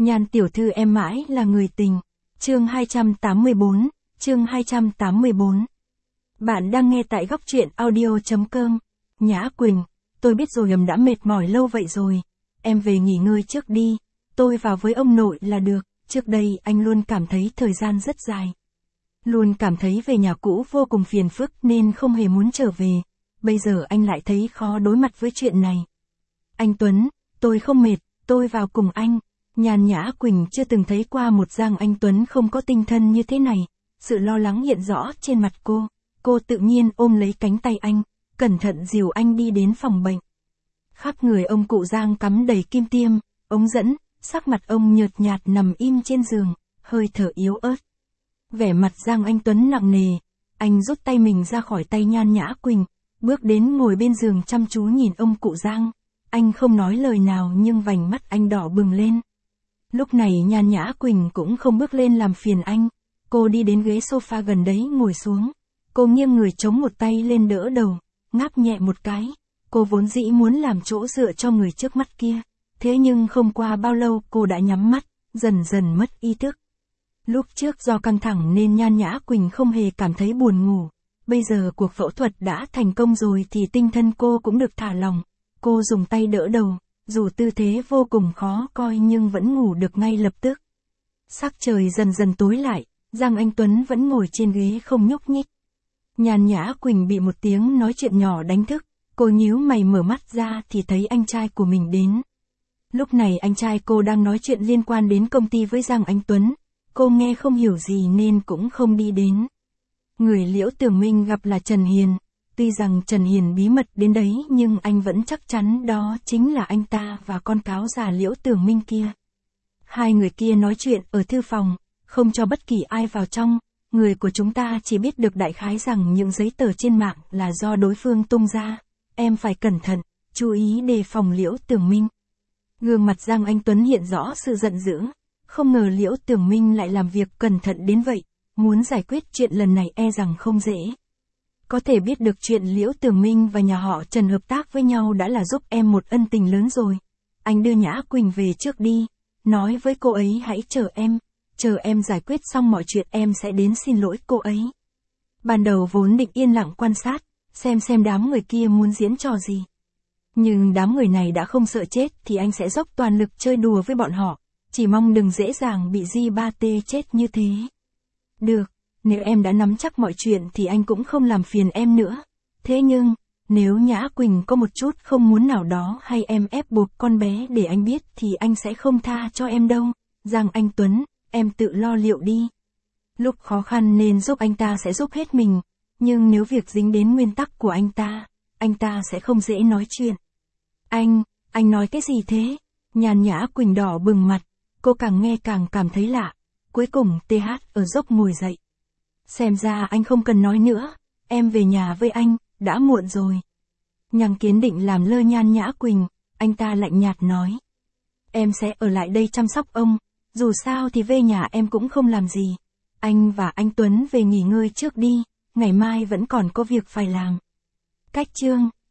Nhan tiểu thư em mãi là người tình. Chương 284, chương 284. Bạn đang nghe tại góc truyện audio.com. Nhã Quỳnh, tôi biết rồi, đã mệt mỏi lâu vậy rồi. Em về nghỉ ngơi trước đi, tôi vào với ông nội là được. Trước đây anh luôn cảm thấy thời gian rất dài. Luôn cảm thấy về nhà cũ vô cùng phiền phức nên không hề muốn trở về. Bây giờ anh lại thấy khó đối mặt với chuyện này. Anh Tuấn, tôi không mệt, tôi vào cùng anh. Nhan Nhã Quỳnh chưa từng thấy qua một Giang Anh Tuấn không có tinh thần như thế này. Sự lo lắng hiện rõ trên mặt cô. Cô tự nhiên ôm lấy cánh tay anh, cẩn thận dìu anh đi đến phòng bệnh. Khắp người ông cụ Giang cắm đầy kim tiêm, ống dẫn, sắc mặt ông nhợt nhạt nằm im trên giường, hơi thở yếu ớt. Vẻ mặt Giang Anh Tuấn nặng nề, anh rút tay mình ra khỏi tay Nhan Nhã Quỳnh, bước đến ngồi bên giường chăm chú nhìn ông cụ Giang. Anh không nói lời nào nhưng vành mắt anh đỏ bừng lên. Lúc này Nhan Nhã Quỳnh cũng không bước lên làm phiền anh, cô đi đến ghế sofa gần đấy ngồi xuống. Cô nghiêng người chống một tay lên đỡ đầu, ngáp nhẹ một cái. Cô vốn dĩ muốn làm chỗ dựa cho người trước mắt kia. Thế nhưng không qua bao lâu cô đã nhắm mắt, dần dần mất ý thức. Lúc trước do căng thẳng nên Nhan Nhã Quỳnh không hề cảm thấy buồn ngủ. Bây giờ cuộc phẫu thuật đã thành công rồi thì tinh thần cô cũng được thả lỏng. Cô dùng tay đỡ đầu, dù tư thế vô cùng khó coi nhưng vẫn ngủ được ngay lập tức. Sắc trời dần dần tối lại, Giang Anh Tuấn vẫn ngồi trên ghế không nhúc nhích. Nhan Nhã Quỳnh bị một tiếng nói chuyện nhỏ đánh thức, cô nhíu mày mở mắt ra thì thấy anh trai của mình đến. Lúc này anh trai cô đang nói chuyện liên quan đến công ty với Giang Anh Tuấn, cô nghe không hiểu gì nên cũng không đi đến. Người Liễu Tường Minh gặp là Trần Hiền, tuy rằng Trần Hiền bí mật đến đấy nhưng anh vẫn chắc chắn đó chính là anh ta và con cáo già Liễu Tường Minh kia. Hai người kia nói chuyện ở thư phòng, không cho bất kỳ ai vào trong. Người của chúng ta chỉ biết được đại khái rằng những giấy tờ trên mạng là do đối phương tung ra. Em phải cẩn thận, chú ý đề phòng Liễu Tường Minh. Gương mặt Giang Anh Tuấn hiện rõ sự giận dữ. Không ngờ Liễu Tường Minh lại làm việc cẩn thận đến vậy. Muốn giải quyết chuyện lần này e rằng không dễ. Có thể biết được chuyện Liễu Tường Minh và nhà họ Trần hợp tác với nhau đã là giúp em một ân tình lớn rồi. Anh đưa Nhã Quỳnh về trước đi. Nói với cô ấy hãy chờ em. Chờ em giải quyết xong mọi chuyện em sẽ đến xin lỗi cô ấy. Ban đầu vốn định yên lặng quan sát, xem đám người kia muốn diễn trò gì. Nhưng đám người này đã không sợ chết thì anh sẽ dốc toàn lực chơi đùa với bọn họ. Chỉ mong đừng dễ dàng bị Di3T chết như thế. Được, nếu em đã nắm chắc mọi chuyện thì anh cũng không làm phiền em nữa. Thế nhưng, nếu Nhã Quỳnh có một chút không muốn nào đó hay em ép buộc con bé để anh biết thì anh sẽ không tha cho em đâu. Giang Anh Tuấn, em tự lo liệu đi. Lúc khó khăn nên giúp anh ta sẽ giúp hết mình, nhưng nếu việc dính đến nguyên tắc của anh ta sẽ không dễ nói chuyện. Anh nói cái gì thế? Nhan Nhã Quỳnh đỏ bừng mặt, cô càng nghe càng cảm thấy lạ. Cuối cùng TH ở dốc ngồi dậy. Xem ra anh không cần nói nữa, em về nhà với anh, đã muộn rồi. Nhằng Kiến định làm lơ Nhan Nhã Quỳnh, anh ta lạnh nhạt nói. Em sẽ ở lại đây chăm sóc ông, dù sao thì về nhà em cũng không làm gì. Anh và anh Tuấn về nghỉ ngơi trước đi, ngày mai vẫn còn có việc phải làm. Cách chương